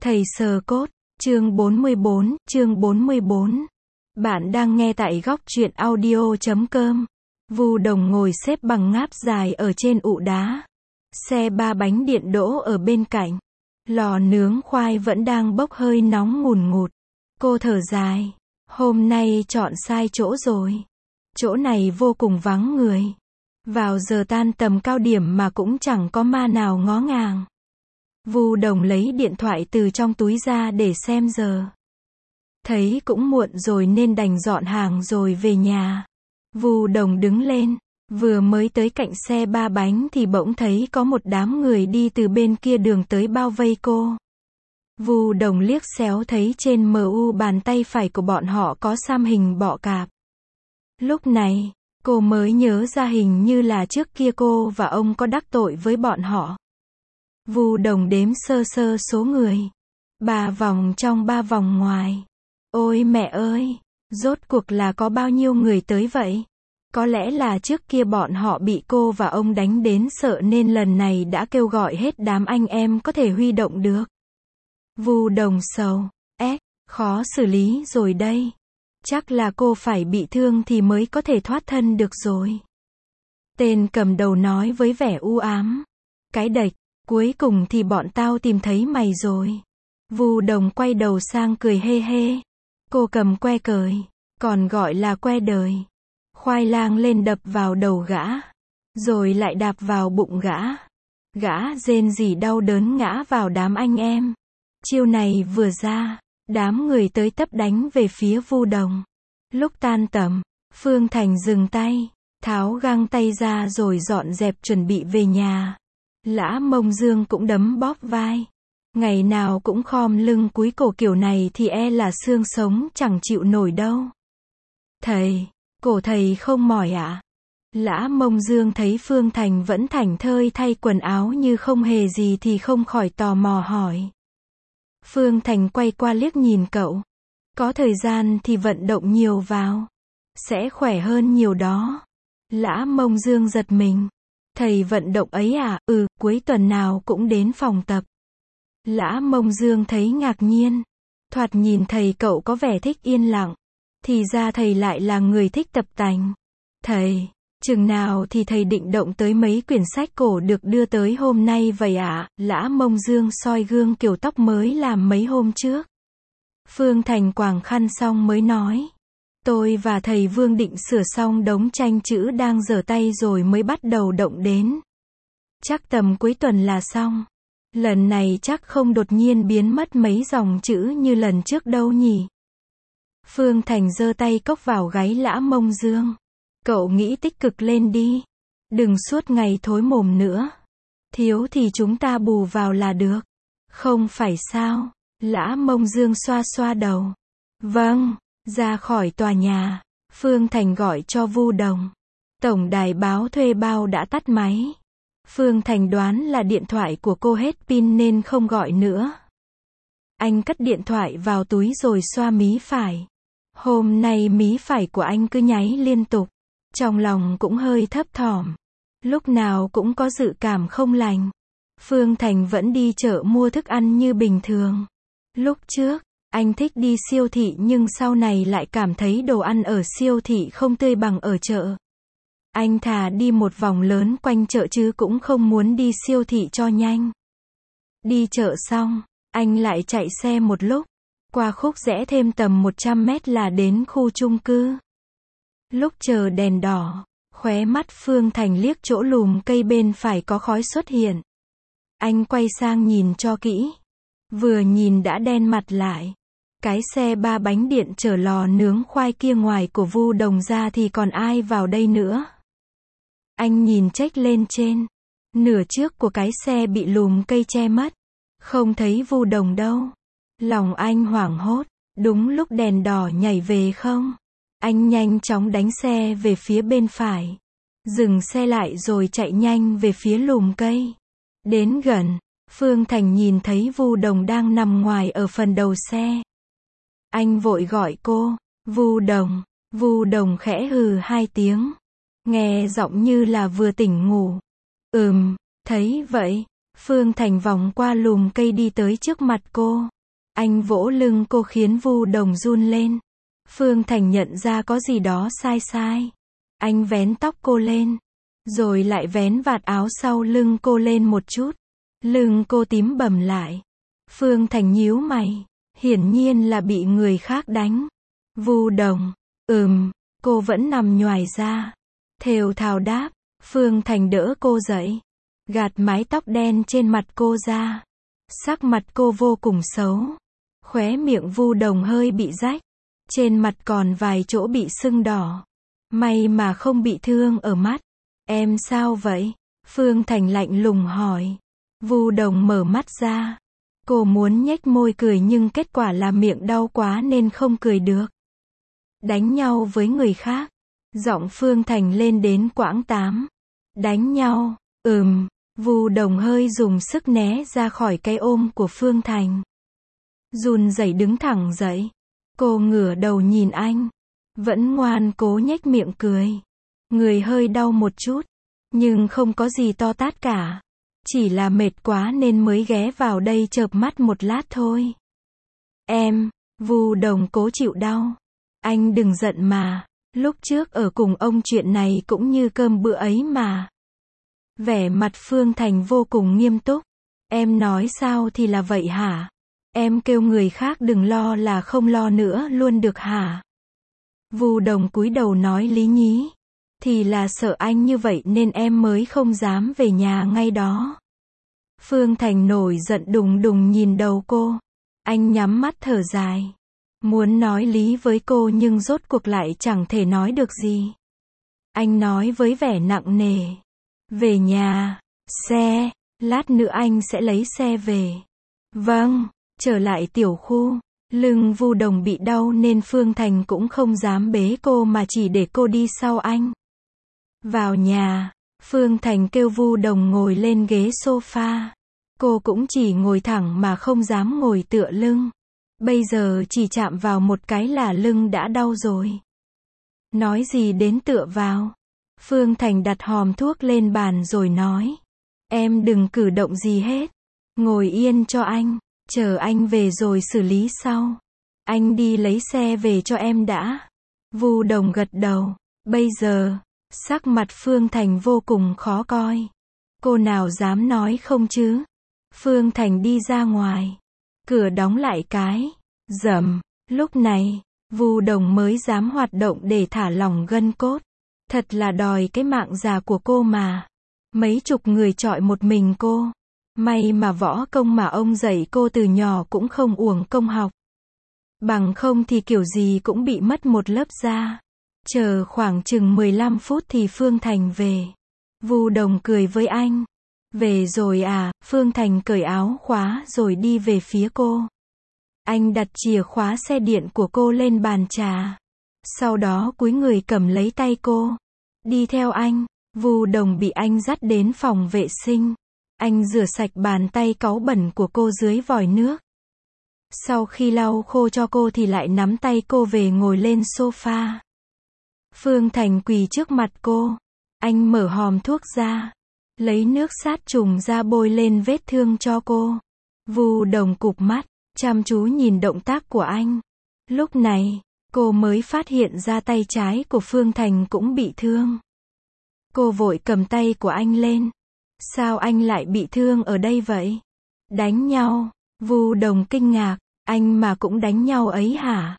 Thầy sờ cốt, chương 44. Bạn đang nghe tại góc truyện audio.com. Vu Đồng ngồi xếp bằng ngáp dài ở trên ụ đá. Xe ba bánh điện đỗ ở bên cạnh. Lò nướng khoai vẫn đang bốc hơi nóng ngùn ngụt. Cô thở dài. Hôm nay chọn sai chỗ rồi. Chỗ này vô cùng vắng người. Vào giờ tan tầm cao điểm mà cũng chẳng có ma nào ngó ngàng. Vu Đồng lấy điện thoại từ trong túi ra để xem giờ. Thấy cũng muộn rồi nên đành dọn hàng rồi về nhà. Vu Đồng đứng lên, vừa mới tới cạnh xe ba bánh thì bỗng thấy có một đám người đi từ bên kia đường tới bao vây cô. Vu Đồng liếc xéo thấy trên MU bàn tay phải của bọn họ có xăm hình bọ cạp. Lúc này, cô mới nhớ ra hình như là trước kia cô và ông có đắc tội với bọn họ. Vu Đồng đếm sơ sơ số người. 3 vòng trong 3 vòng ngoài. Ôi mẹ ơi, rốt cuộc là có bao nhiêu người tới vậy? Có lẽ là trước kia bọn họ bị cô và ông đánh đến sợ nên lần này đã kêu gọi hết đám anh em có thể huy động được. Vu Đồng sầu, khó xử lý rồi đây. Chắc là cô phải bị thương thì mới có thể thoát thân được rồi. Tên cầm đầu nói với vẻ u ám. Cái đệch, cuối cùng thì bọn tao tìm thấy mày rồi. Vu Đồng quay đầu sang cười hê hê. Cô cầm que cời, còn gọi là que đời. Khoai lang lên đập vào đầu gã. Rồi lại đạp vào bụng gã. Gã rên rỉ đau đớn ngã vào đám anh em. Chiêu này vừa ra, đám người tới tấp đánh về phía Vu Đồng. Lúc tan tầm, Phương Thành dừng tay, tháo găng tay ra rồi dọn dẹp chuẩn bị về nhà. Lã Mông Dương cũng đấm bóp vai. Ngày nào cũng khom lưng cúi cổ kiểu này thì e là xương sống chẳng chịu nổi đâu. Thầy, cổ thầy không mỏi ạ? Lã Mông Dương thấy Phương Thành vẫn thảnh thơi thay quần áo như không hề gì thì không khỏi tò mò hỏi. Phương Thành quay qua liếc nhìn cậu. Có thời gian thì vận động nhiều vào. Sẽ khỏe hơn nhiều đó. Lã Mông Dương giật mình. Thầy vận động ấy à? Cuối tuần nào cũng đến phòng tập. Lã Mông Dương thấy ngạc nhiên. Thoạt nhìn thầy cậu có vẻ thích yên lặng. Thì ra thầy lại là người thích tập tành. Thầy, chừng nào thì thầy định động tới mấy quyển sách cổ được đưa tới hôm nay vậy ạ? Lã Mông Dương soi gương kiểu tóc mới làm mấy hôm trước. Phương Thành quàng khăn xong mới nói. Tôi và thầy Vương định sửa xong đống tranh chữ đang dở tay rồi mới bắt đầu động đến. Chắc tầm cuối tuần là xong. Lần này chắc không đột nhiên biến mất mấy dòng chữ như lần trước đâu nhỉ? Phương Thành giơ tay cốc vào gáy Lã Mông Dương. Cậu nghĩ tích cực lên đi. Đừng suốt ngày thối mồm nữa. Thiếu thì chúng ta bù vào là được. Không phải sao? Lã Mông Dương xoa xoa đầu. Vâng. Ra khỏi tòa nhà, Phương Thành gọi cho Vu Đồng. Tổng đài báo thuê bao đã tắt máy. Phương Thành đoán là điện thoại của cô hết pin nên không gọi nữa. Anh cất điện thoại vào túi rồi xoa mí phải. Hôm nay mí phải của anh cứ nháy liên tục. Trong lòng cũng hơi thấp thỏm. Lúc nào cũng có dự cảm không lành. Phương Thành vẫn đi chợ mua thức ăn như bình thường. Lúc trước, anh thích đi siêu thị nhưng sau này lại cảm thấy đồ ăn ở siêu thị không tươi bằng ở chợ. Anh thà đi một vòng lớn quanh chợ chứ cũng không muốn đi siêu thị cho nhanh. Đi chợ xong, anh lại chạy xe một lúc. Qua khúc rẽ thêm tầm 100 mét là đến khu chung cư. Lúc chờ đèn đỏ, khóe mắt Phương Thành liếc chỗ lùm cây bên phải có khói xuất hiện. Anh quay sang nhìn cho kỹ. Vừa nhìn đã đen mặt lại. Cái xe ba bánh điện chở lò nướng khoai kia ngoài của Vu Đồng ra thì còn ai vào đây nữa. Anh nhìn chếch lên trên. Nửa trước của cái xe bị lùm cây che mất. Không thấy Vu Đồng đâu. Lòng anh hoảng hốt. Đúng lúc đèn đỏ nhảy về không? Anh nhanh chóng đánh xe về phía bên phải. Dừng xe lại rồi chạy nhanh về phía lùm cây. Đến gần, Phương Thành nhìn thấy Vu Đồng đang nằm ngoài ở phần đầu xe. Anh vội gọi cô. Vu Đồng. Vu Đồng khẽ hừ 2 tiếng. Nghe giọng như là vừa tỉnh ngủ. Thấy vậy. Phương Thành vòng qua lùm cây đi tới trước mặt cô. Anh vỗ lưng cô khiến Vu Đồng run lên. Phương Thành nhận ra có gì đó sai sai. Anh vén tóc cô lên, rồi lại vén vạt áo sau lưng cô lên một chút. Lưng cô tím bầm lại. Phương Thành nhíu mày, hiển nhiên là bị người khác đánh. Vu Đồng, cô vẫn nằm nhoài ra. Thều thào đáp. Phương Thành đỡ cô dậy, gạt mái tóc đen trên mặt cô ra. Sắc mặt cô vô cùng xấu. Khóe miệng Vu Đồng hơi bị rách. Trên mặt còn vài chỗ bị sưng đỏ. May mà không bị thương ở mắt. Em sao vậy? Phương Thành lạnh lùng hỏi. Vu Đồng mở mắt ra. Cô muốn nhếch môi cười nhưng kết quả là miệng đau quá nên không cười được. Đánh nhau với người khác. Giọng Phương Thành lên đến quãng 8. Đánh nhau, Vu Đồng hơi dùng sức né ra khỏi cái ôm của Phương Thành. Run rẩy đứng thẳng dậy. Cô ngửa đầu nhìn anh. Vẫn ngoan cố nhếch miệng cười. Người hơi đau một chút. Nhưng không có gì to tát cả. Chỉ là mệt quá nên mới ghé vào đây chợp mắt một lát thôi. Vu Đồng cố chịu đau. Anh đừng giận mà. Lúc trước ở cùng ông chuyện này cũng như cơm bữa ấy mà. Vẻ mặt Phương Thành vô cùng nghiêm túc. Em nói sao thì là vậy hả? Em kêu người khác đừng lo là không lo nữa luôn được hả? Vu Đồng cúi đầu nói lý nhí. Thì là sợ anh như vậy nên em mới không dám về nhà ngay đó. Phương Thành nổi giận đùng đùng nhìn đầu cô. Anh nhắm mắt thở dài. Muốn nói lý với cô nhưng rốt cuộc lại chẳng thể nói được gì. Anh nói với vẻ nặng nề. Về nhà, xe, lát nữa anh sẽ lấy xe về. Vâng, trở lại tiểu khu. Lưng Vu Đồng bị đau nên Phương Thành cũng không dám bế cô mà chỉ để cô đi sau anh. Vào nhà, Phương Thành kêu Vu Đồng ngồi lên ghế sofa. Cô cũng chỉ ngồi thẳng mà không dám ngồi tựa lưng. Bây giờ chỉ chạm vào một cái là lưng đã đau rồi. Nói gì đến tựa vào. Phương Thành đặt hòm thuốc lên bàn rồi nói. Em đừng cử động gì hết. Ngồi yên cho anh. Chờ anh về rồi xử lý sau. Anh đi lấy xe về cho em đã. Vu Đồng gật đầu. Bây giờ, sắc mặt Phương Thành vô cùng khó coi. Cô nào dám nói không chứ? Phương Thành đi ra ngoài. Cửa đóng lại cái. Rầm. Lúc này, Vu Đồng mới dám hoạt động để thả lỏng gân cốt. Thật là đòi cái mạng già của cô mà. Mấy chục người chọi một mình cô. May mà võ công mà ông dạy cô từ nhỏ cũng không uổng công học. Bằng không thì kiểu gì cũng bị mất một lớp da. Chờ khoảng chừng 15 phút thì Phương Thành về. Vu Đồng cười với anh. Về rồi à? Phương Thành cởi áo khóa rồi đi về phía cô. Anh đặt chìa khóa xe điện của cô lên bàn trà. Sau đó cúi người cầm lấy tay cô. Đi theo anh. Vu Đồng bị anh dắt đến phòng vệ sinh. Anh rửa sạch bàn tay cáu bẩn của cô dưới vòi nước. Sau khi lau khô cho cô thì lại nắm tay cô về ngồi lên sofa. Phương Thành quỳ trước mặt cô. Anh mở hòm thuốc ra. Lấy nước sát trùng ra bôi lên vết thương cho cô. Vu Đồng cụp mắt, chăm chú nhìn động tác của anh. Lúc này, cô mới phát hiện ra tay trái của Phương Thành cũng bị thương. Cô vội cầm tay của anh lên. Sao anh lại bị thương ở đây vậy? Đánh nhau. Vu Đồng kinh ngạc. Anh mà cũng đánh nhau ấy hả?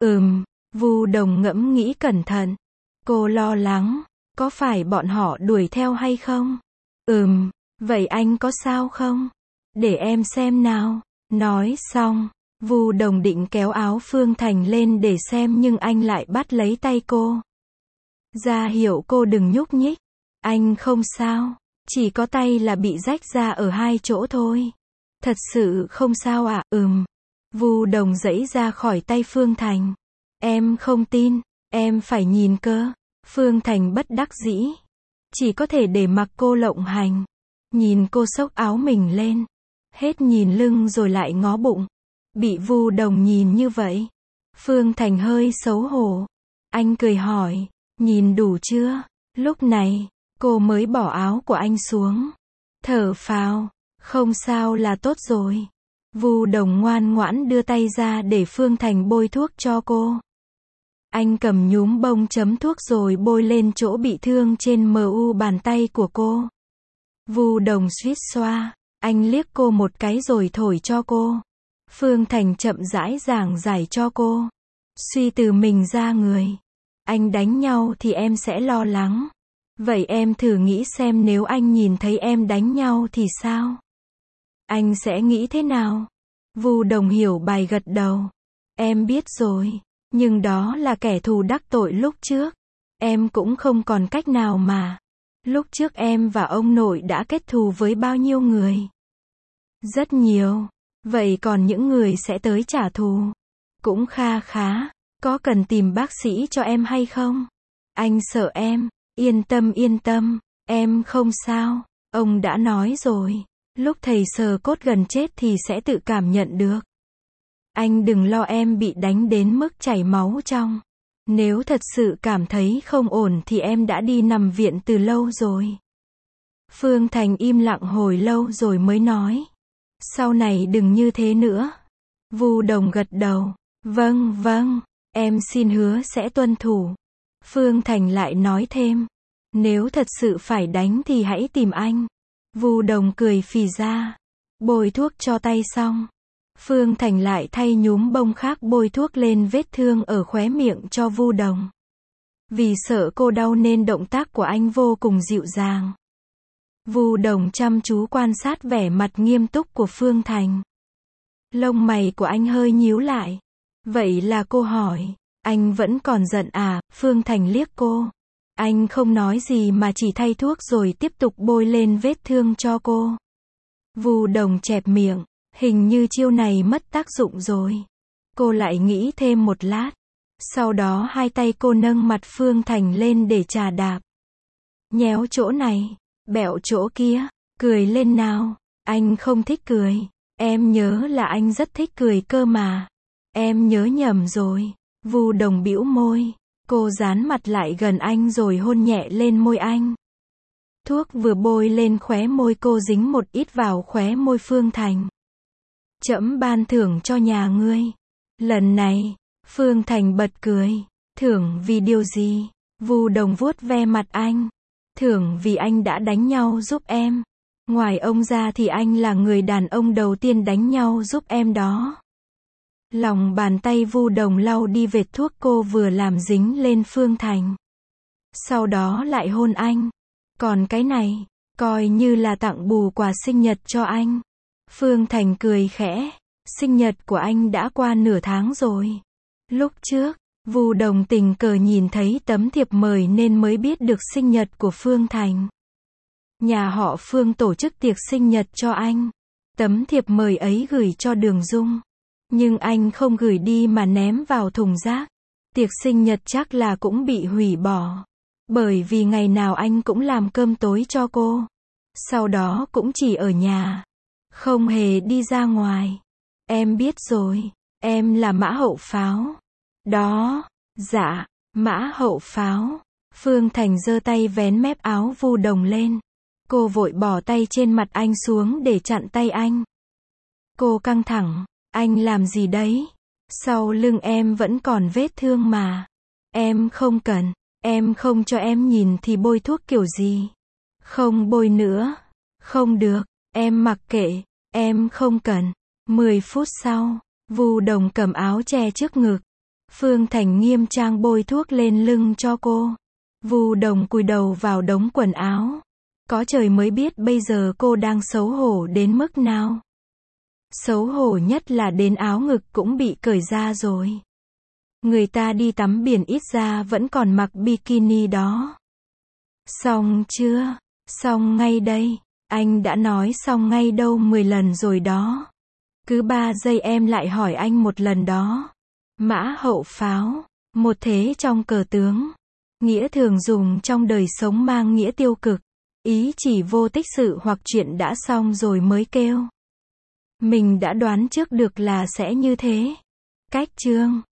Vu Đồng ngẫm nghĩ cẩn thận. Cô lo lắng. Có phải bọn họ đuổi theo hay không? Vậy anh có sao không? Để em xem nào. Nói xong, Vu Đồng định kéo áo Phương Thành lên để xem nhưng anh lại bắt lấy tay cô. Ra hiệu cô đừng nhúc nhích. Anh không sao. Chỉ có tay là bị rách ra ở 2 chỗ thôi. Thật sự không sao à? Vu Đồng giãy ra khỏi tay Phương Thành. Em không tin. Em phải nhìn cơ. Phương Thành bất đắc dĩ. Chỉ có thể để mặc cô lộng hành. Nhìn cô xốc áo mình lên. Hết nhìn lưng rồi lại ngó bụng. Bị Vu Đồng nhìn như vậy. Phương Thành hơi xấu hổ. Anh cười hỏi. Nhìn đủ chưa? Lúc này, cô mới bỏ áo của anh xuống. Thở phào. Không sao là tốt rồi. Vu Đồng ngoan ngoãn đưa tay ra để Phương Thành bôi thuốc cho cô. Anh cầm nhúm bông chấm thuốc rồi bôi lên chỗ bị thương trên mu bàn tay của cô. Vu Đồng suýt xoa. Anh liếc cô một cái rồi thổi cho cô. Phương Thành chậm rãi giảng giải cho cô. Suy từ mình ra người. Anh đánh nhau thì em sẽ lo lắng. Vậy em thử nghĩ xem nếu anh nhìn thấy em đánh nhau thì sao? Anh sẽ nghĩ thế nào? Vu Đồng hiểu bài gật đầu. Em biết rồi. Nhưng đó là kẻ thù đắc tội lúc trước. Em cũng không còn cách nào mà. Lúc trước em và ông nội đã kết thù với bao nhiêu người? Rất nhiều. Vậy còn những người sẽ tới trả thù? Cũng kha khá. Có cần tìm bác sĩ cho em hay không? Anh sợ em. Yên tâm. Em không sao. Ông đã nói rồi. Lúc thầy sờ cốt gần chết thì sẽ tự cảm nhận được. Anh đừng lo em bị đánh đến mức chảy máu trong. Nếu thật sự cảm thấy không ổn thì em đã đi nằm viện từ lâu rồi. Phương Thành im lặng hồi lâu rồi mới nói. Sau này đừng như thế nữa. Vu Đồng gật đầu. Vâng, em xin hứa sẽ tuân thủ. Phương Thành lại nói thêm. Nếu thật sự phải đánh thì hãy tìm anh. Vu Đồng cười phì ra. Bôi thuốc cho tay xong. Phương Thành lại thay nhúm bông khác bôi thuốc lên vết thương ở khóe miệng cho Vu Đồng. Vì sợ cô đau nên động tác của anh vô cùng dịu dàng. Vu Đồng chăm chú quan sát vẻ mặt nghiêm túc của Phương Thành. Lông mày của anh hơi nhíu lại. Vậy là cô hỏi. Anh vẫn còn giận à? Phương Thành liếc cô. Anh không nói gì mà chỉ thay thuốc rồi tiếp tục bôi lên vết thương cho cô. Vu Đồng chẹp miệng. Hình như chiêu này mất tác dụng rồi. Cô lại nghĩ thêm một lát. Sau đó hai tay cô nâng mặt Phương Thành lên để chà đạp. Nhéo chỗ này, bẹo chỗ kia, cười lên nào. Anh không thích cười. Em nhớ là anh rất thích cười cơ mà. Em nhớ nhầm rồi. Vu Đồng bĩu môi. Cô dán mặt lại gần anh rồi hôn nhẹ lên môi anh. Thuốc vừa bôi lên khóe môi cô dính một ít vào khóe môi Phương Thành. Trẫm ban thưởng cho nhà ngươi. Lần này, Phương Thành bật cười. Thưởng vì điều gì? Vu Đồng vuốt ve mặt anh. Thưởng vì anh đã đánh nhau giúp em. Ngoài ông ra thì anh là người đàn ông đầu tiên đánh nhau giúp em đó. Lòng bàn tay Vu Đồng lau đi vệt thuốc cô vừa làm dính lên Phương Thành. Sau đó lại hôn anh. Còn cái này, coi như là tặng bù quà sinh nhật cho anh. Phương Thành cười khẽ. Sinh nhật của anh đã qua nửa tháng rồi. Lúc trước, Vu Đồng tình cờ nhìn thấy tấm thiệp mời nên mới biết được sinh nhật của Phương Thành. Nhà họ Phương tổ chức tiệc sinh nhật cho anh. Tấm thiệp mời ấy gửi cho Đường Dung. Nhưng anh không gửi đi mà ném vào thùng rác. Tiệc sinh nhật chắc là cũng bị hủy bỏ. Bởi vì ngày nào anh cũng làm cơm tối cho cô. Sau đó cũng chỉ ở nhà. Không hề đi ra ngoài. Em biết rồi. Em là Mã Hậu Pháo. Đó. Dạ. Mã Hậu Pháo. Phương Thành giơ tay vén mép áo Vu Đồng lên. Cô vội bỏ tay trên mặt anh xuống để chặn tay anh. Cô căng thẳng. Anh làm gì đấy? Sau lưng em vẫn còn vết thương mà. Em không cần. Em không cho em nhìn thì bôi thuốc kiểu gì? Không bôi nữa. Không được. Em mặc kệ. Em không cần. 10 phút sau, Vu Đồng cầm áo che trước ngực. Phương Thành nghiêm trang bôi thuốc lên lưng cho cô. Vu Đồng cúi đầu vào đống quần áo. Có trời mới biết bây giờ cô đang xấu hổ đến mức nào. Xấu hổ nhất là đến áo ngực cũng bị cởi ra rồi. Người ta đi tắm biển ít ra vẫn còn mặc bikini đó. Xong chưa? Xong ngay đây. Anh đã nói xong ngay đâu 10 lần rồi đó. Cứ 3 giây em lại hỏi anh một lần đó. Mã Hậu Pháo. Một thế trong cờ tướng. Nghĩa thường dùng trong đời sống mang nghĩa tiêu cực. Ý chỉ vô tích sự hoặc chuyện đã xong rồi mới kêu. Mình đã đoán trước được là sẽ như thế. Cách chương